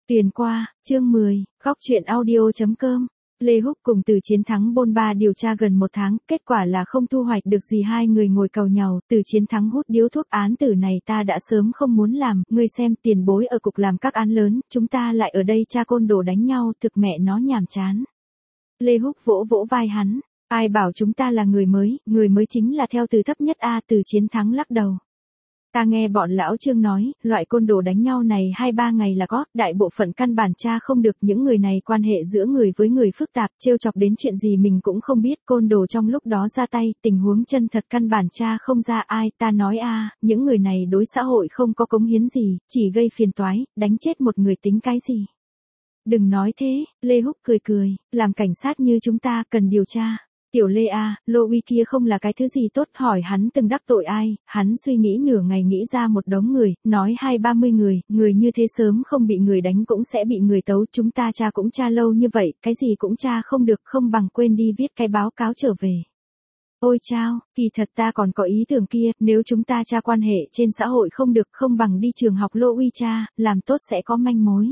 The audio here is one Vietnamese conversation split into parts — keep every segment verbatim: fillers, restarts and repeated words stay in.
Tuyền qua, chương mười, góc chuyện audio.com. Lê Húc cùng Từ Chiến Thắng bôn ba điều tra gần một tháng, kết quả là không thu hoạch được gì, hai người ngồi cầu nhau. Từ Chiến Thắng hút điếu thuốc: án tử này ta đã sớm không muốn làm, ngươi xem tiền bối ở cục làm các án lớn, chúng ta lại ở đây cha côn đồ đánh nhau, thực mẹ nó nhàm chán. Lê Húc vỗ vỗ vai hắn, ai bảo chúng ta là người mới, người mới chính là theo từ thấp nhất a. Từ Chiến Thắng lắc đầu. Ta nghe bọn lão Trương nói, loại côn đồ đánh nhau này hai ba ngày là có, đại bộ phận căn bản tra không được, những người này quan hệ giữa người với người phức tạp, trêu chọc đến chuyện gì mình cũng không biết, côn đồ trong lúc đó ra tay, tình huống chân thật căn bản tra không ra. Ai, ta nói a, những người này đối xã hội không có cống hiến gì, chỉ gây phiền toái, đánh chết một người tính cái gì. Đừng nói thế, Lê Húc cười cười, làm cảnh sát như chúng ta cần điều tra. Tiểu Lê a, Lô Uy kia không là cái thứ gì tốt, hỏi hắn từng đắc tội ai, hắn suy nghĩ nửa ngày nghĩ ra một đống người, nói hai ba mươi người, người như thế sớm không bị người đánh cũng sẽ bị người tấu, chúng ta tra cũng tra lâu như vậy, cái gì cũng tra không được, không bằng quên đi viết cái báo cáo trở về. Ôi chao, kỳ thật ta còn có ý tưởng kia, nếu chúng ta tra quan hệ trên xã hội không được, không bằng đi trường học Lô Uy tra, làm tốt sẽ có manh mối.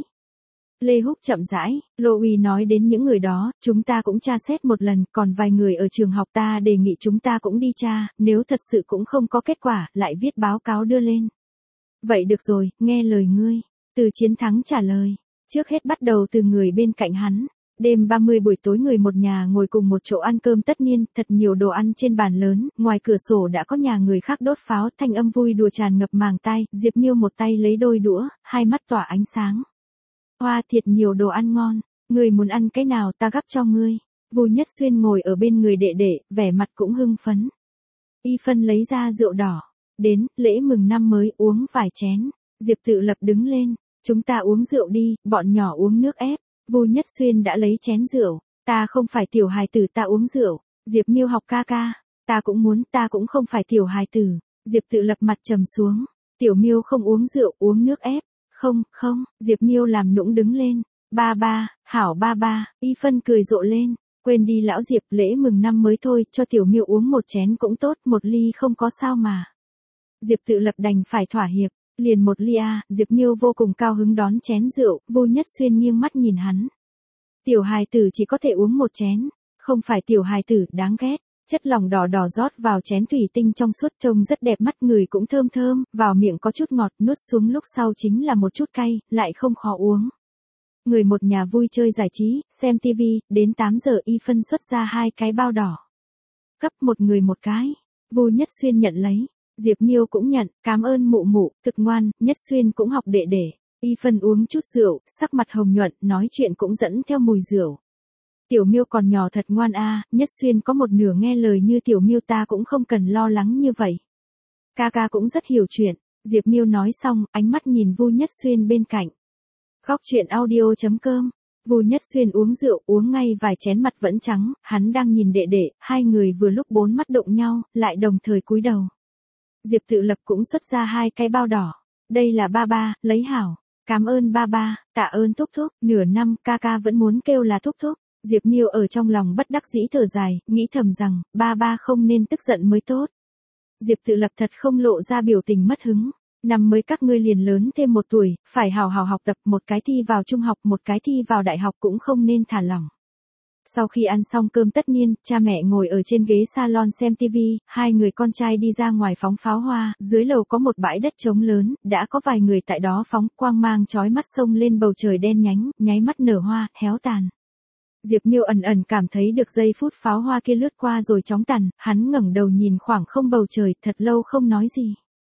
Lê Húc chậm rãi, Lô Uy nói đến những người đó, chúng ta cũng tra xét một lần, còn vài người ở trường học ta đề nghị chúng ta cũng đi tra, nếu thật sự cũng không có kết quả, lại viết báo cáo đưa lên. Vậy được rồi, nghe lời ngươi. Từ Chiến Thắng trả lời, trước hết bắt đầu từ người bên cạnh hắn. Đêm ba mươi buổi tối người một nhà ngồi cùng một chỗ ăn cơm tất niên, thật nhiều đồ ăn trên bàn lớn, ngoài cửa sổ đã có nhà người khác đốt pháo, thanh âm vui đùa tràn ngập màng tai, Diệp Miêu một tay lấy đôi đũa, hai mắt tỏa ánh sáng. Hoa, thiệt nhiều đồ ăn ngon, người muốn ăn cái nào ta gắp cho ngươi. Vu Nhất Xuyên ngồi ở bên người đệ đệ, vẻ mặt cũng hưng phấn. Y Phân lấy ra rượu đỏ, đến, lễ mừng năm mới uống vài chén. Diệp Tự Lập đứng lên, chúng ta uống rượu đi, bọn nhỏ uống nước ép. Vu Nhất Xuyên đã lấy chén rượu, ta không phải tiểu hài tử ta uống rượu. Diệp Miêu học ca ca, ta cũng muốn, ta cũng không phải tiểu hài tử. Diệp Tự Lập mặt trầm xuống, tiểu Miêu không uống rượu, uống nước ép. Không, không, Diệp Miêu làm nũng đứng lên. Ba ba, hảo ba ba, Y Phân cười rộ lên. Quên đi lão Diệp, lễ mừng năm mới thôi, cho tiểu Miêu uống một chén cũng tốt, một ly không có sao mà. Diệp Tự Lập đành phải thỏa hiệp, liền một ly a. Diệp Miêu vô cùng cao hứng đón chén rượu, Vu Nhất Xuyên nghiêng mắt nhìn hắn. Tiểu hài tử chỉ có thể uống một chén, không phải tiểu hài tử, đáng ghét. Chất lỏng đỏ đỏ rót vào chén thủy tinh trong suốt, trông rất đẹp mắt, người cũng thơm thơm, vào miệng có chút ngọt, nuốt xuống lúc sau chính là một chút cay, lại không khó uống. Người một nhà vui chơi giải trí, xem tivi, đến tám giờ Y Phân xuất ra hai cái bao đỏ. Cấp một người một cái. Vu Nhất Xuyên nhận lấy, Diệp Miêu cũng nhận, cảm ơn mụ mụ, thực ngoan. Nhất Xuyên cũng học đệ đệ. Y Phân uống chút rượu, sắc mặt hồng nhuận, nói chuyện cũng dẫn theo mùi rượu. Tiểu Miêu còn nhỏ thật ngoan a, Nhất Xuyên có một nửa nghe lời như tiểu Miêu ta cũng không cần lo lắng như vậy. Ca ca cũng rất hiểu chuyện. Diệp Miêu nói xong, ánh mắt nhìn Vu Nhất Xuyên bên cạnh. Góc chuyện audio.com. Vu Nhất Xuyên uống rượu, uống ngay vài chén mặt vẫn trắng, hắn đang nhìn đệ đệ, hai người vừa lúc bốn mắt đụng nhau, lại đồng thời cúi đầu. Diệp Tự Lập cũng xuất ra hai cái bao đỏ. Đây là ba ba, lấy hảo. Cảm ơn ba ba, tạ ơn thúc thúc, nửa năm ca ca vẫn muốn kêu là thúc thúc. Diệp Miêu ở trong lòng bất đắc dĩ thở dài, nghĩ thầm rằng, ba ba không nên tức giận mới tốt. Diệp Tự Lập thật không lộ ra biểu tình mất hứng. Năm mới các ngươi liền lớn thêm một tuổi, phải hào hào học tập, một cái thi vào trung học, một cái thi vào đại học cũng không nên thả lỏng. Sau khi ăn xong cơm tất niên, cha mẹ ngồi ở trên ghế salon xem tivi, hai người con trai đi ra ngoài phóng pháo hoa, dưới lầu có một bãi đất trống lớn, đã có vài người tại đó phóng, quang mang chói mắt xông lên bầu trời đen nhánh, nháy mắt nở hoa, héo tàn. Diệp Miêu ẩn ẩn cảm thấy được giây phút pháo hoa kia lướt qua rồi chóng tàn, hắn ngẩng đầu nhìn khoảng không bầu trời, thật lâu không nói gì.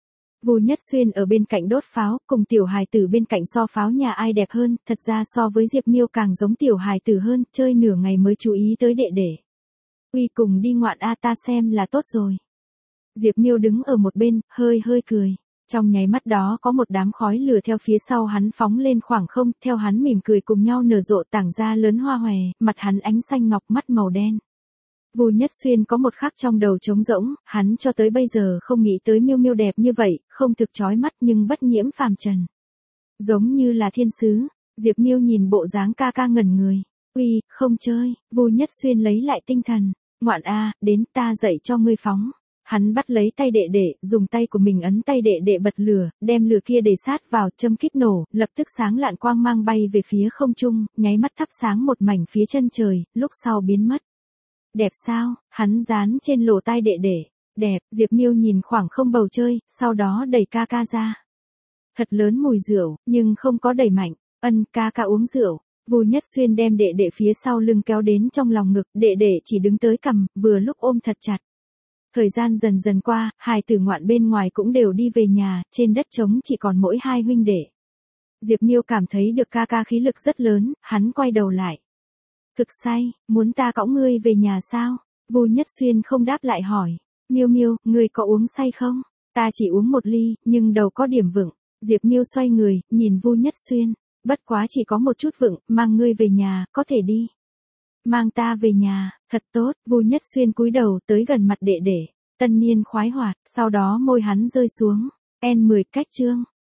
Vu Nhất Xuyên ở bên cạnh đốt pháo, cùng tiểu hài tử bên cạnh so pháo nhà ai đẹp hơn, thật ra so với Diệp Miêu càng giống tiểu hài tử hơn, chơi nửa ngày mới chú ý tới đệ đệ. Uy cùng đi ngoạn a, ta xem là tốt rồi. Diệp Miêu đứng ở một bên, hơi hơi cười. Trong nháy mắt đó có một đám khói lửa theo phía sau hắn phóng lên khoảng không, theo hắn mỉm cười cùng nhau nở rộ tảng ra lớn hoa hòe, mặt hắn ánh xanh ngọc, mắt màu đen. Vu Nhất Xuyên có một khắc trong đầu trống rỗng, hắn cho tới bây giờ không nghĩ tới Miêu Miêu đẹp như vậy, không thực chói mắt nhưng bất nhiễm phàm trần. Giống như là thiên sứ. Diệp Miêu nhìn bộ dáng ca ca ngẩn người. Uy, không chơi. Vu Nhất Xuyên lấy lại tinh thần. Ngoạn a, đến ta dạy cho ngươi phóng. Hắn bắt lấy tay đệ đệ, dùng tay của mình ấn tay đệ đệ bật lửa, đem lửa kia để sát vào, châm kíp nổ, lập tức sáng lạn quang mang bay về phía không trung, nháy mắt thắp sáng một mảnh phía chân trời, lúc sau biến mất. Đẹp sao? Hắn dán trên lỗ tai đệ đệ. Đẹp, Diệp Miêu nhìn khoảng không bầu trời, sau đó đẩy ca ca ra. Thật lớn mùi rượu, nhưng không có đẩy mạnh. Ân, ca ca uống rượu. Vu Nhất Xuyên đem đệ đệ phía sau lưng kéo đến trong lòng ngực, đệ đệ chỉ đứng tới cằm, vừa lúc ôm thật chặt. Thời gian dần dần qua, hài tử ngoạn bên ngoài cũng đều đi về nhà, trên đất trống chỉ còn mỗi hai huynh đệ. Diệp Miêu cảm thấy được ca ca khí lực rất lớn, hắn quay đầu lại. Thực say, muốn ta cõng ngươi về nhà sao? Vu Nhất Xuyên không đáp lại hỏi. Miêu Miêu, ngươi có uống say không? Ta chỉ uống một ly, nhưng đầu có điểm vựng. Diệp Miêu xoay người, nhìn Vu Nhất Xuyên. Bất quá chỉ có một chút vựng, mang ngươi về nhà, có thể đi. Mang ta về nhà, thật tốt. Vu Nhất Xuyên cúi đầu tới gần mặt đệ đệ. Tân niên khoái hoạt, sau đó môi hắn rơi xuống. en mười cách chương.